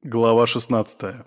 Глава 16.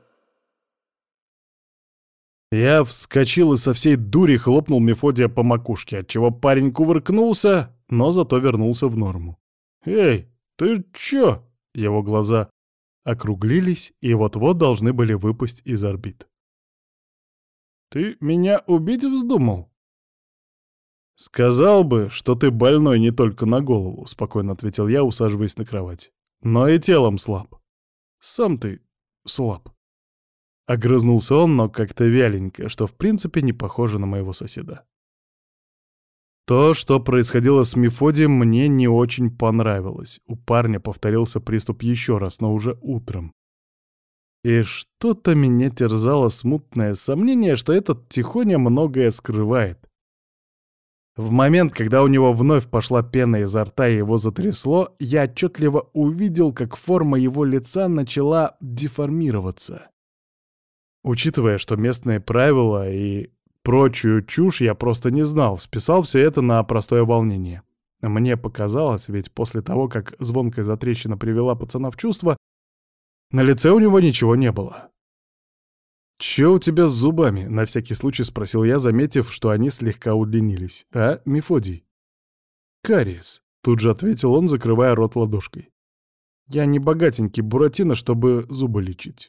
Я вскочил и со всей дури хлопнул Мефодия по макушке, отчего парень кувыркнулся, но зато вернулся в норму. «Эй, ты чё?» Его глаза округлились и вот-вот должны были выпасть из орбит. «Ты меня убить вздумал?» «Сказал бы, что ты больной не только на голову», — спокойно ответил я, усаживаясь на кровать. «Но и телом слаб. Сам ты слаб». Огрызнулся он, но как-то вяленько, что в принципе не похоже на моего соседа. То, что происходило с Мефодием, мне не очень понравилось. У парня повторился приступ еще раз, но уже утром. И что-то меня терзало смутное сомнение, что этот тихоня многое скрывает. В момент, когда у него вновь пошла пена изо рта и его затрясло, я отчетливо увидел, как форма его лица начала деформироваться. Учитывая, что местные правила и прочую чушь я просто не знал, списал все это на простое волнение. Мне показалось, ведь после того, как звонкая затрещина привела пацана в чувство, на лице у него ничего не было. «Чё у тебя с зубами?» — на всякий случай спросил я, заметив, что они слегка удлинились. «А, Мефодий?» «Кариес», — тут же ответил он, закрывая рот ладошкой. «Я не богатенький Буратино, чтобы зубы лечить».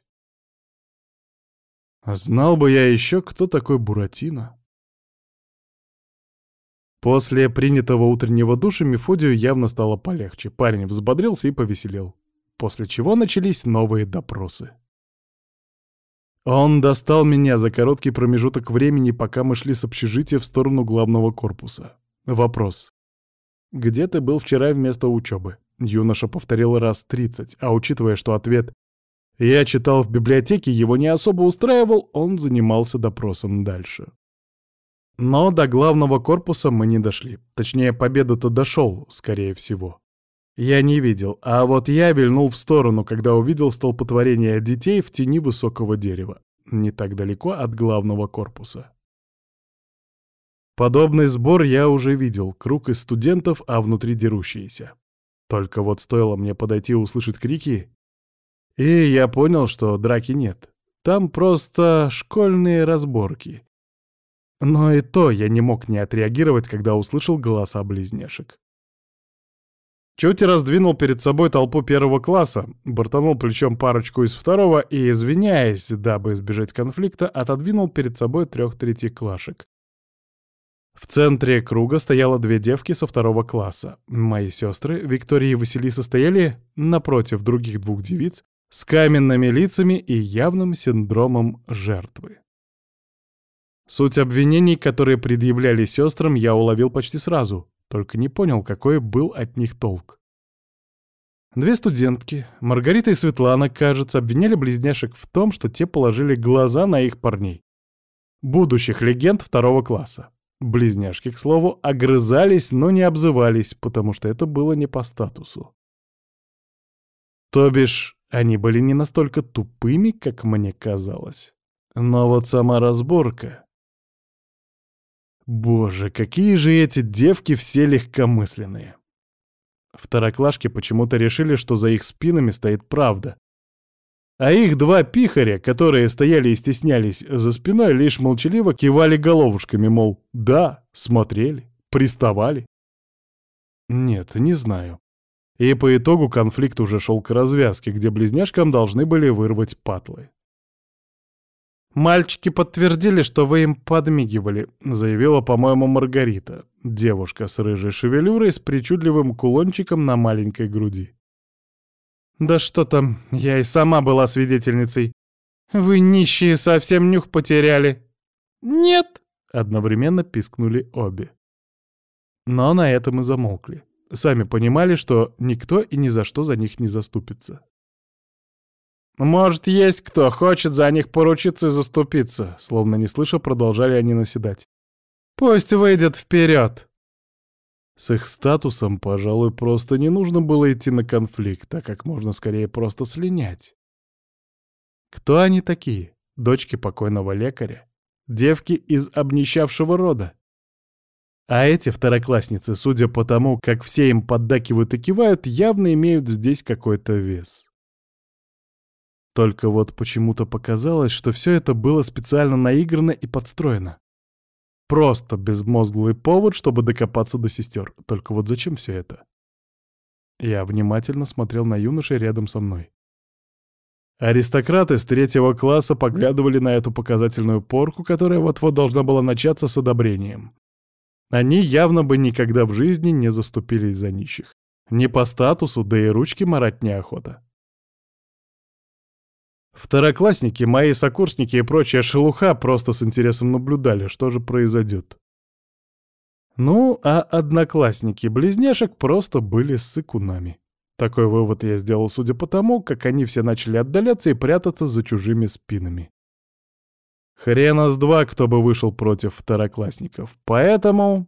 Знал бы я еще, кто такой Буратино. После принятого утреннего душа Мефодию явно стало полегче. Парень взбодрился и повеселел. После чего начались новые допросы. Он достал меня за короткий промежуток времени, пока мы шли с общежития в сторону главного корпуса. Вопрос. «Где ты был вчера вместо учебы?» Юноша повторил раз 30, а учитывая, что ответ «я читал в библиотеке», его не особо устраивал, он занимался допросом дальше. Но до главного корпуса мы не дошли. Точнее, Победа-то дошел, скорее всего. Я не видел, а вот я вильнул в сторону, когда увидел столпотворение детей в тени высокого дерева, не так далеко от главного корпуса. Подобный сбор я уже видел, круг из студентов, а внутри дерущиеся. Только вот стоило мне подойти и услышать крики, и я понял, что драки нет. Там просто школьные разборки. Но и то я не мог не отреагировать, когда услышал голоса близняшек. Чуть раздвинул перед собой толпу первого класса, бортанул плечом парочку из второго и, извиняясь, дабы избежать конфликта, отодвинул перед собой 3 третьеклашек. В центре круга стояло 2 девки со 2 класса. Мои сестры, Виктория и Василиса, стояли напротив других 2 девиц с каменными лицами и явным синдромом жертвы. Суть обвинений, которые предъявляли сестрам, я уловил почти сразу, только не понял, какой был от них толк. 2 студентки, Маргарита и Светлана, кажется, обвиняли близняшек в том, что те положили глаза на их парней, будущих легенд 2 класса. Близняшки, к слову, огрызались, но не обзывались, потому что это было не по статусу. То бишь, они были не настолько тупыми, как мне казалось. Но вот сама разборка... Боже, какие же эти девки все легкомысленные. Второклашки почему-то решили, что за их спинами стоит правда. А их 2 пихаря, которые стояли и стеснялись за спиной, лишь молчаливо кивали головушками, мол, да, смотрели, приставали. Нет, не знаю. И по итогу конфликт уже шел к развязке, где близняшкам должны были вырвать патлы. «Мальчики подтвердили, что вы им подмигивали», — заявила, по-моему, Маргарита, девушка с рыжей шевелюрой с причудливым кулончиком на маленькой груди. «Да что там, я и сама была свидетельницей. Вы, нищие, совсем нюх потеряли». «Нет!» — одновременно пискнули обе. Но на этом и замолкли. Сами понимали, что никто и ни за что за них не заступится. «Может, есть кто хочет за них поручиться и заступиться», словно не слыша, продолжали они наседать. «Пусть выйдет вперед!» С их статусом, пожалуй, просто не нужно было идти на конфликт, а как можно скорее просто слинять. Кто они такие? Дочки покойного лекаря? Девки из обнищавшего рода? А эти второклассницы, судя по тому, как все им поддакивают и кивают, явно имеют здесь какой-то вес. Только вот почему-то показалось, что все это было специально наиграно и подстроено. Просто безмозглый повод, чтобы докопаться до сестер. Только вот зачем все это? Я внимательно смотрел на юношей рядом со мной. Аристократы с 3 класса поглядывали на эту показательную порку, которая вот-вот должна была начаться с одобрением. Они явно бы никогда в жизни не заступились за нищих. Не по статусу, да и ручки марать неохота. Второклассники, мои сокурсники и прочая шелуха просто с интересом наблюдали, что же произойдет. Ну, а одноклассники близняшек просто были ссыкунами. Такой вывод я сделал, судя по тому, как они все начали отдаляться и прятаться за чужими спинами. Хрена с два, кто бы вышел против второклассников. Поэтому...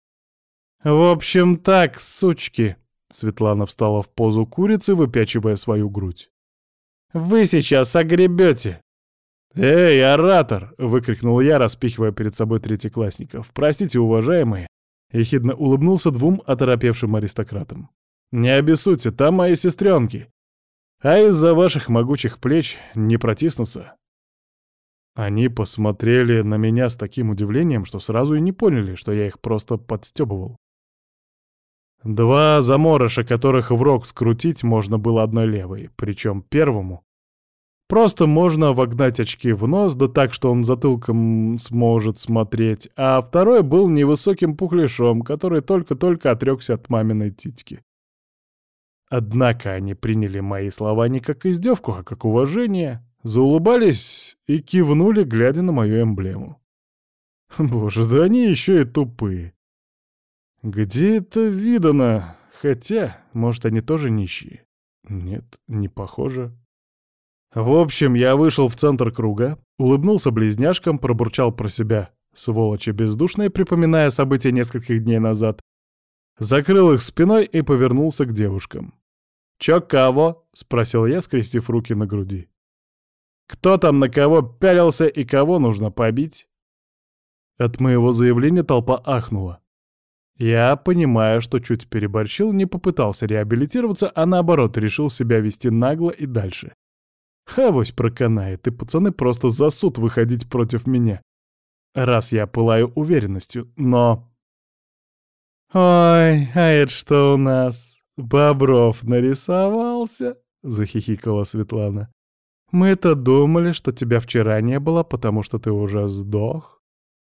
В общем так, сучки. Светлана встала в позу курицы, выпячивая свою грудь. Вы сейчас огребете. «Эй, оратор!» — выкрикнул я, распихивая перед собой третьеклассников. «Простите, уважаемые!» — ехидно улыбнулся двум оторопевшим аристократам. «Не обессудьте, там мои сестренки, а из-за ваших могучих плеч не протиснуться». Они посмотрели на меня с таким удивлением, что сразу и не поняли, что я их просто подстебывал. Два заморыша, которых в рог скрутить можно было одной левой, причем первому просто можно вогнать очки в нос, да так, что он затылком сможет смотреть, а второй был невысоким пухляшом, который только-только отрекся от маминой титьки. Однако они приняли мои слова не как издевку, а как уважение, заулыбались и кивнули, глядя на мою эмблему. Боже, да они еще и тупые. Где это видано? Хотя, может, они тоже нищие? Нет, не похоже. В общем, я вышел в центр круга, улыбнулся близняшкам, пробурчал про себя, сволочи бездушные, припоминая события нескольких дней назад, закрыл их спиной и повернулся к девушкам. «Чё кого?» — спросил я, скрестив руки на груди. «Кто там на кого пялился и кого нужно побить?» От моего заявления толпа ахнула. Я, понимая, что чуть переборщил, не попытался реабилитироваться, а наоборот решил себя вести нагло и дальше. Авось проканает, и пацаны просто за суд выходить против меня. Раз я пылаю уверенностью, но... «Ой, а это что у нас? Бобров нарисовался?» — захихикала Светлана. «Мы-то думали, что тебя вчера не было, потому что ты уже сдох».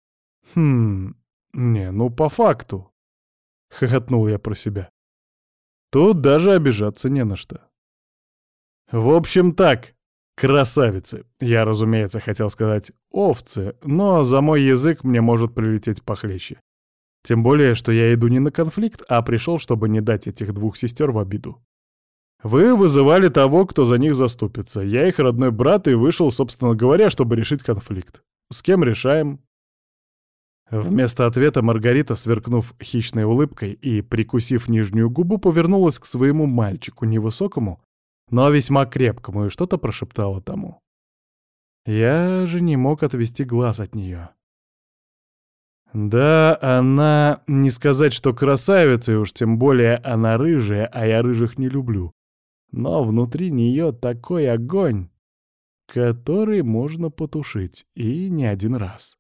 Не, ну по факту», — хохотнул я про себя. «Тут даже обижаться не на что». «В общем так, красавицы». Я, разумеется, хотел сказать «овцы», но за мой язык мне может прилететь похлеще. Тем более, что я иду не на конфликт, а пришел, чтобы не дать этих двух сестер в обиду. Вы вызывали того, кто за них заступится. Я их родной брат и вышел, собственно говоря, чтобы решить конфликт. С кем решаем? Вместо ответа Маргарита, сверкнув хищной улыбкой и прикусив нижнюю губу, повернулась к своему мальчику, невысокому, но весьма крепкому, и что-то прошептала тому. Я же не мог отвести глаз от нее. Да, она, не сказать, что красавица, и уж тем более она рыжая, а я рыжих не люблю. Но внутри нее такой огонь, который можно потушить, и не один раз.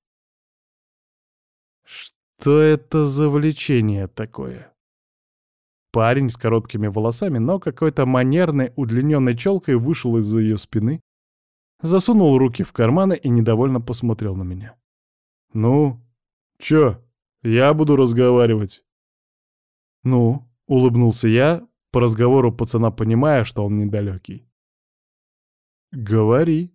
Что это за влечение такое? Парень с короткими волосами, но какой-то манерной удлиненной челкой вышел из-за ее спины, засунул руки в карманы и недовольно посмотрел на меня. «Ну, чё? Я буду разговаривать». «Ну», — улыбнулся я, по разговору пацана понимая, что он недалекий. «Говори».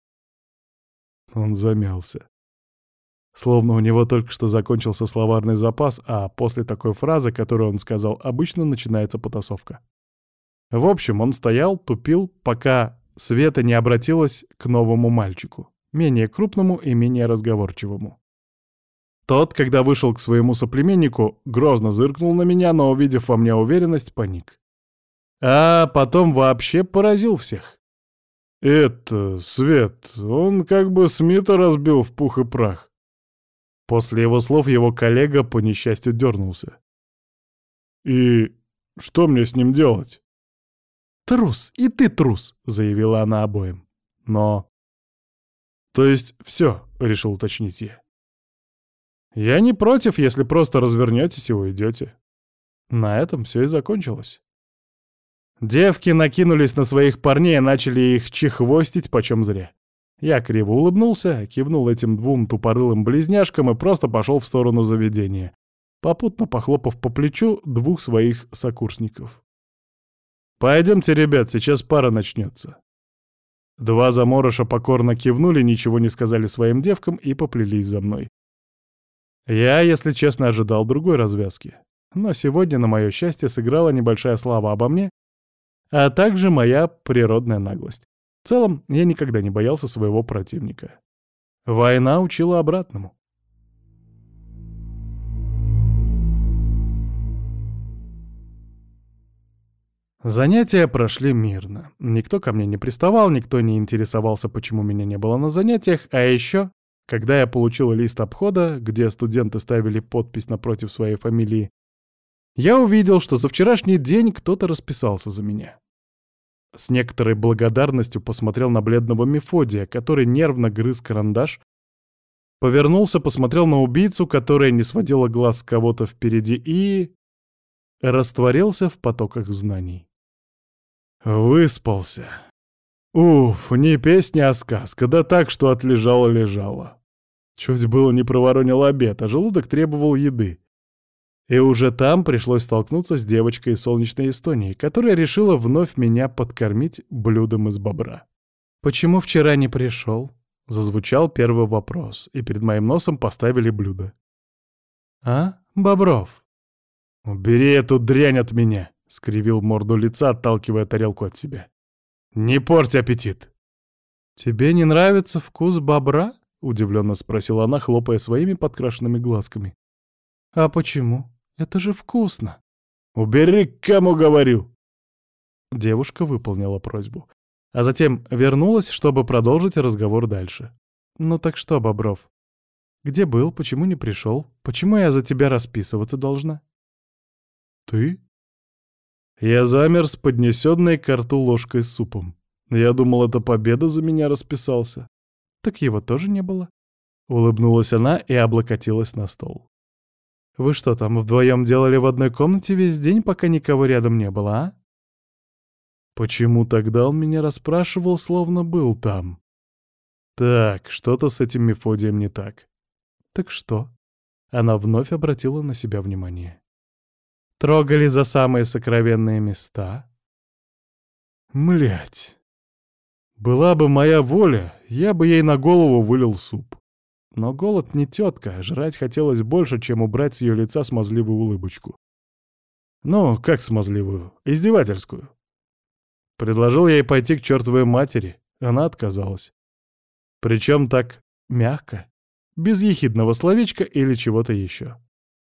Он замялся. Словно у него только что закончился словарный запас, а после такой фразы, которую он сказал, обычно начинается потасовка. В общем, он стоял, тупил, пока Света не обратилась к новому мальчику, менее крупному и менее разговорчивому. Тот, когда вышел к своему соплеменнику, грозно зыркнул на меня, но, увидев во мне уверенность, паник. А потом вообще поразил всех. «Это, Свет, он как бы Смита разбил в пух и прах». После его слов его коллега по несчастью дернулся. «И что мне с ним делать?» «Трус, и ты трус!» — заявила она обоим. «Но...» «То есть все?» — решил уточнить я. «Я не против, если просто развернетесь и уйдете». На этом все и закончилось. Девки накинулись на своих парней и начали их чехвостить почем зря. Я криво улыбнулся, кивнул этим двум тупорылым близняшкам и просто пошел в сторону заведения, попутно похлопав по плечу двух своих сокурсников. «Пойдемте, ребят, сейчас пара начнется». Два заморыша покорно кивнули, ничего не сказали своим девкам и поплелись за мной. Я, если честно, ожидал другой развязки. Но сегодня, на мое счастье, сыграла небольшая слава обо мне, а также моя природная наглость. В целом, я никогда не боялся своего противника. Война учила обратному. Занятия прошли мирно. Никто ко мне не приставал, никто не интересовался, почему меня не было на занятиях, а еще, когда я получил лист обхода, где студенты ставили подпись напротив своей фамилии, я увидел, что за вчерашний день кто-то расписался за меня. С некоторой благодарностью посмотрел на бледного Мефодия, который нервно грыз карандаш, повернулся, посмотрел на убийцу, которая не сводила глаз с кого-то впереди, и растворился в потоках знаний. Выспался. Уф, не песня, а сказка, да так, что отлежало-лежало. Чуть было не проворонил обед, а желудок требовал еды. И уже там пришлось столкнуться с девочкой из солнечной Эстонии, которая решила вновь меня подкормить блюдом из бобра. «Почему вчера не пришел?» — зазвучал первый вопрос, и перед моим носом поставили блюдо. «А, Бобров?» «Убери эту дрянь от меня!» — скривил морду лица, отталкивая тарелку от себя. «Не порть аппетит!» «Тебе не нравится вкус бобра?» — удивленно спросила она, хлопая своими подкрашенными глазками. «А почему? Это же вкусно!» «Убери, кому говорю!» Девушка выполнила просьбу, а затем вернулась, чтобы продолжить разговор дальше. «Ну так что, Бобров? Где был, почему не пришел? Почему я за тебя расписываться должна?» «Ты?» Я замер с поднесенной к рту ложкой с супом. Я думал, это Победа за меня расписался. Так его тоже не было. Улыбнулась она и облокотилась на стол. «Вы что там, вдвоем делали в одной комнате весь день, пока никого рядом не было, а?» Почему тогда он меня расспрашивал, словно был там? Так, что-то с этим Мефодием не так. Так что? Она вновь обратила на себя внимание. Трогали за самые сокровенные места? Млять. Была бы моя воля, я бы ей на голову вылил суп. Но голод не тетка, жрать хотелось больше, чем убрать с ее лица смазливую улыбочку. Ну, как смазливую? Издевательскую. Предложил ей пойти к чертовой матери, она отказалась. Причем так мягко, без ехидного словечка или чего-то еще.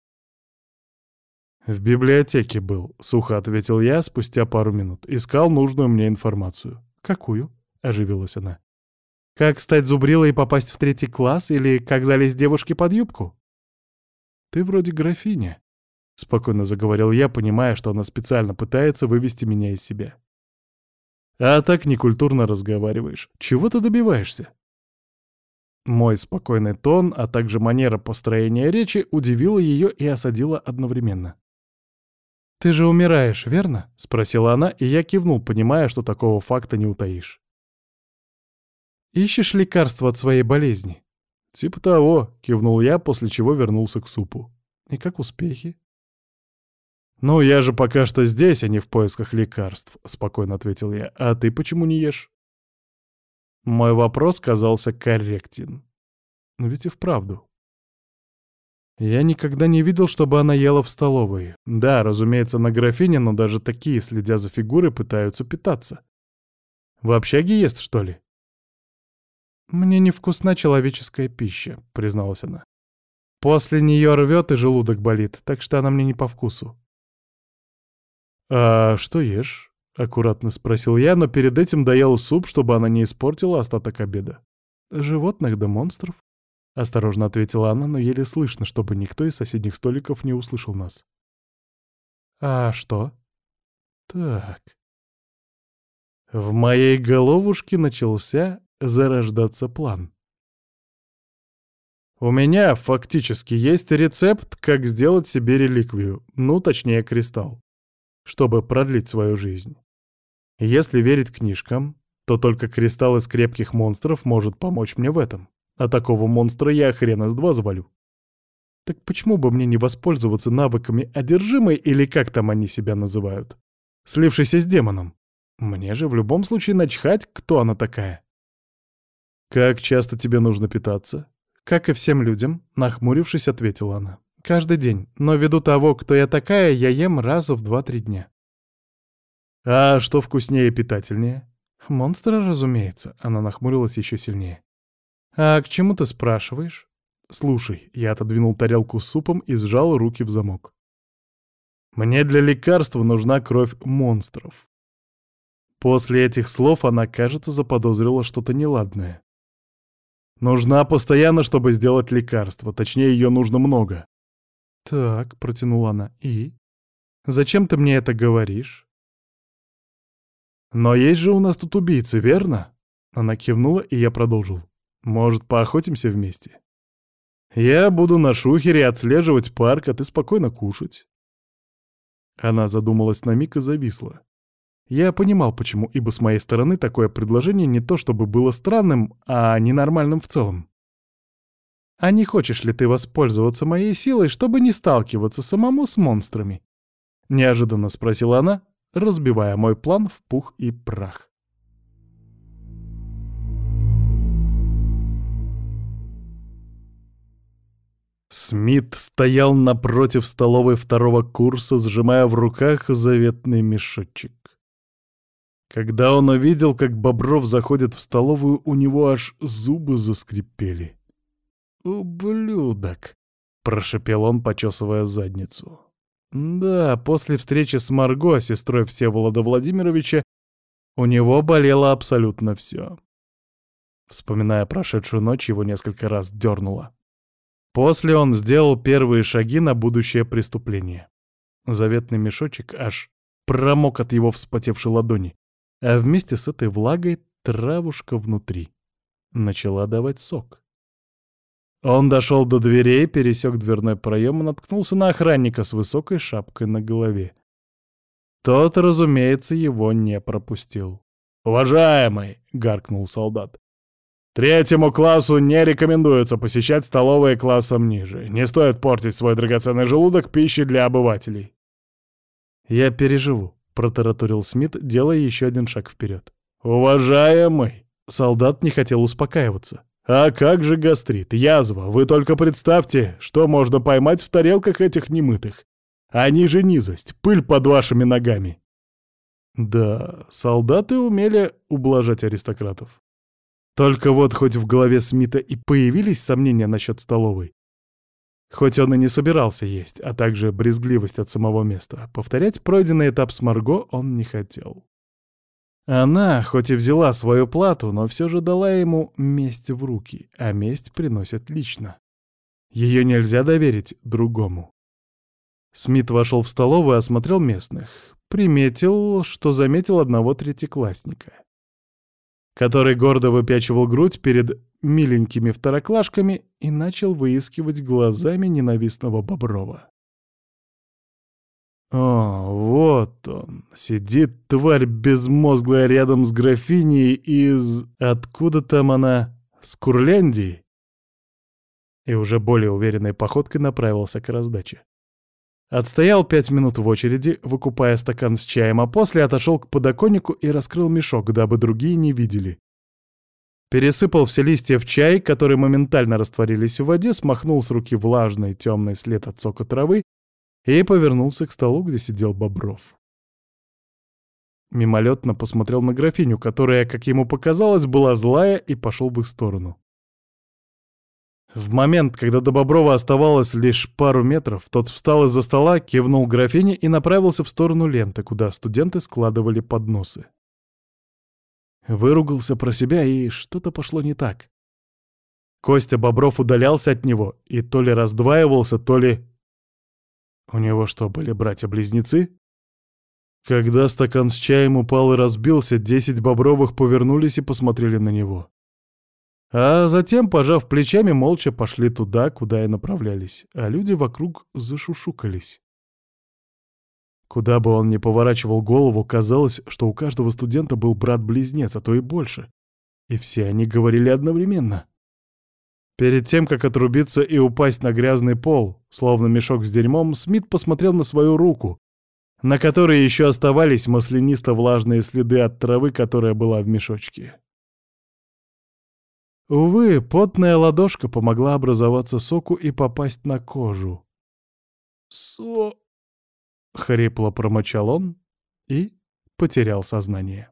«В библиотеке был», — сухо ответил я спустя пару минут. Искал нужную мне информацию. «Какую?» — оживилась она. «Как стать зубрилой и попасть в 3 класс? Или как залезть девушке под юбку?» «Ты вроде графиня», — спокойно заговорил я, понимая, что она специально пытается вывести меня из себя. «А так некультурно разговариваешь. Чего ты добиваешься?» Мой спокойный тон, а также манера построения речи удивила ее и осадила одновременно. «Ты же умираешь, верно?» — спросила она, и я кивнул, понимая, что такого факта не утаишь. «Ищешь лекарство от своей болезни?» «Типа того», — кивнул я, после чего вернулся к супу. «И как успехи?» «Ну, я же пока что здесь, а не в поисках лекарств», — спокойно ответил я. «А ты почему не ешь?» Мой вопрос казался корректен. Но ведь и вправду. Я никогда не видел, чтобы она ела в столовой. Да, разумеется, на графине, но даже такие, следя за фигурой, пытаются питаться. В общаге ест, что ли? «Мне невкусна человеческая пища», — призналась она. «После нее рвет и желудок болит, так что она мне не по вкусу». «А что ешь?» — аккуратно спросил я, но перед этим доел суп, чтобы она не испортила остаток обеда. «Животных да монстров», — осторожно ответила она, но еле слышно, чтобы никто из соседних столиков не услышал нас. «А что?» «Так...» В моей головушке начался зарождаться план. У меня фактически есть рецепт, как сделать себе реликвию, ну, точнее, кристалл, чтобы продлить свою жизнь. Если верить книжкам, то только кристалл из крепких монстров может помочь мне в этом. А такого монстра я хрена с два завалю. Так почему бы мне не воспользоваться навыками одержимой или как там они себя называют, слившейся с демоном? Мне же в любом случае начхать, кто она такая. «Как часто тебе нужно питаться?» «Как и всем людям», — нахмурившись, ответила она. «Каждый день, но ввиду того, кто я такая, я ем раз в 2-3 дня». «А что вкуснее и питательнее?» «Монстра, разумеется», — она нахмурилась еще сильнее. «А к чему ты спрашиваешь?» «Слушай», — я отодвинул тарелку с супом и сжал руки в замок. «Мне для лекарства нужна кровь монстров». После этих слов она, кажется, заподозрила что-то неладное. «Нужна постоянно, чтобы сделать лекарство, точнее, ее нужно много». «Так», — протянула она, — «и? Зачем ты мне это говоришь?» «Но есть же у нас тут убийцы, верно?» Она кивнула, и я продолжил. «Может, поохотимся вместе? Я буду на шухере отслеживать парк, а ты спокойно кушать». Она задумалась на миг и зависла. Я понимал, почему, ибо с моей стороны такое предложение не то чтобы было странным, а ненормальным в целом. «А не хочешь ли ты воспользоваться моей силой, чтобы не сталкиваться самому с монстрами?» — неожиданно спросила она, разбивая мой план в пух и прах. Смит стоял напротив столовой второго курса, сжимая в руках заветный мешочек. Когда он увидел, как Бобров заходит в столовую, у него аж зубы заскрипели. «Ублюдок!» — прошепел он, почесывая задницу. Да, после встречи с Марго, сестрой Всеволода Владимировича, у него болело абсолютно все. Вспоминая прошедшую ночь, его несколько раз дернуло. После он сделал первые шаги на будущее преступление. Заветный мешочек аж промок от его вспотевшей ладони, а вместе с этой влагой травушка внутри начала давать сок. Он дошел до дверей, пересек дверной проем и наткнулся на охранника с высокой шапкой на голове. Тот, разумеется, его не пропустил. «Уважаемый!» — гаркнул солдат. «Третьему классу не рекомендуется посещать столовые классом ниже. Не стоит портить свой драгоценный желудок пищей для обывателей». «Я переживу», — протараторил Смит, делая еще один шаг вперед. «Уважаемый!» — солдат не хотел успокаиваться. «А как же гастрит, язва? Вы только представьте, что можно поймать в тарелках этих немытых. Они же низость, пыль под вашими ногами». Да, солдаты умели ублажать аристократов. Только вот хоть в голове Смита и появились сомнения насчет столовой, хоть он и не собирался есть, а также брезгливость от самого места, повторять пройденный этап с Марго он не хотел. Она, хоть и взяла свою плату, но все же дала ему месть в руки, а месть приносит лично. Ее нельзя доверить другому. Смит вошел в столовую и осмотрел местных. Приметил, что заметил одного третьеклассника, который гордо выпячивал грудь перед миленькими второклашками и начал выискивать глазами ненавистного Боброва. О, вот он, сидит тварь безмозглая рядом с графиней из... Откуда там она? С Курляндии? И уже более уверенной походкой направился к раздаче. Отстоял 5 минут в очереди, выкупая стакан с чаем, а после отошел к подоконнику и раскрыл мешок, дабы другие не видели. Пересыпал все листья в чай, которые моментально растворились в воде, смахнул с руки влажный темный след от сока травы и повернулся к столу, где сидел Бобров. Мимолетно посмотрел на графиню, которая, как ему показалось, была злая, и пошел в их сторону. В момент, когда до Боброва оставалось лишь пару метров, тот встал из-за стола, кивнул графине и направился в сторону ленты, куда студенты складывали подносы. Выругался про себя, и что-то пошло не так. Костя Бобров удалялся от него и то ли раздваивался, то ли... У него что, были братья-близнецы? Когда стакан с чаем упал и разбился, 10 Бобровых повернулись и посмотрели на него. А затем, пожав плечами, молча пошли туда, куда и направлялись, а люди вокруг зашушукались. Куда бы он ни поворачивал голову, казалось, что у каждого студента был брат-близнец, а то и больше. И все они говорили одновременно. Перед тем, как отрубиться и упасть на грязный пол, словно мешок с дерьмом, Смит посмотрел на свою руку, на которой еще оставались маслянисто-влажные следы от травы, которая была в мешочке. Увы, потная ладошка помогла образоваться соку и попасть на кожу. «Со...» — хрипло промычал он и потерял сознание.